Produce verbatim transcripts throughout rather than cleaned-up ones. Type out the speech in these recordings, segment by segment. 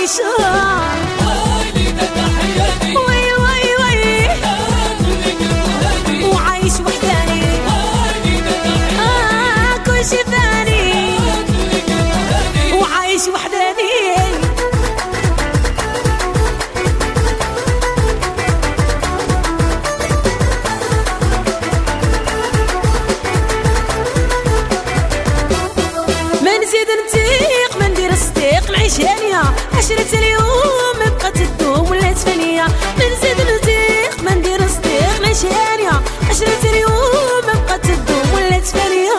معيشة. وي وي وي وعايش وحداني آه كل شي ثاني وعايش وحداني. ما نزيد نتيق ما ندير صديق نعيش هانية عشرة اليوم بقات تدوم ولات فانية. ما نزيد نتيق ما ندير صديق نعيش هانية عشرة اليوم بقات تدوم ولات فانية.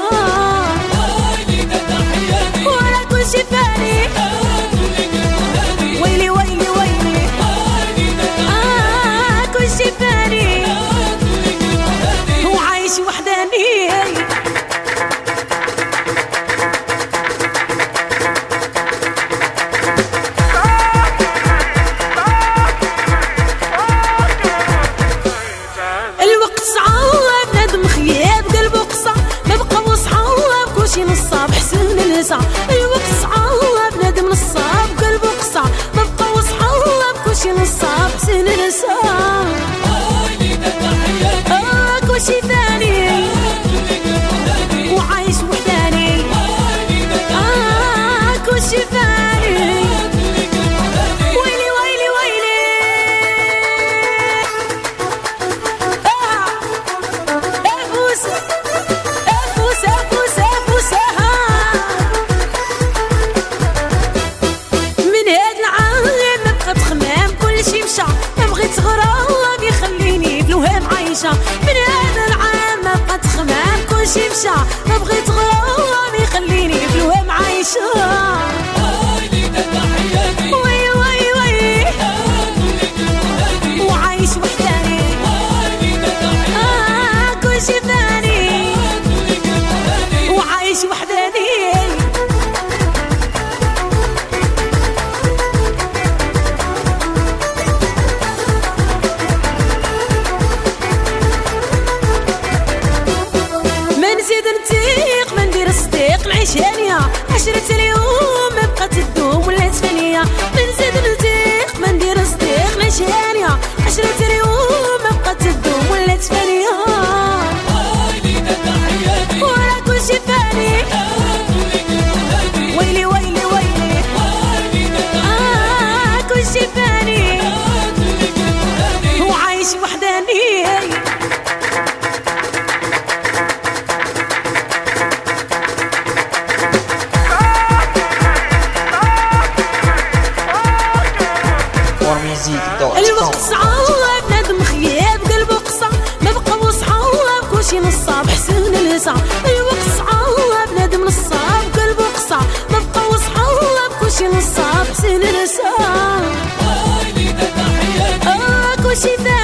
ورا كل شي فاني ويلي ويلي ويلي آه كل شي فاني وعايش وحداني. الوقت صعب بنادم نصاب قلبه قصع ما بقى وصحاب كلشي نصاب حسين نساب آه كلشي ثاني وعايش وحداني آه كلشي ثاني. ويلي ويلي ويلي آه افوس افوس افوس افوس ما بغيت غرام يخليني بلوهام عايشة. من هذا العام ما بقات خمام كلشي مشى ما بغيت غرام يخليني بلوهام عايشة. وي وي وي وعايش وحداني آه كلشي ثاني وعايش وحداني. نزيد نتيق ما ندير صديق نعيش هانية عشرة اليوم بقات تدوم ولات فانية. ما نزيد نتيق ما ندير صديق نعيش هانية عشرة اليوم بقات تدوم ولات فانية. ورا كل شي فاني ويلي ويلي ويلي آه كل شي فاني وعايش وحداني. الوقت صعب بنادم خياب قلبه قصع ما بقى وصحاب كلشي نصاب حسين نسع. الوقت صعب بنادم نصاب قلبه قصع ما بقى وصحاب كلشي نصاب حسين نسع آه كلشي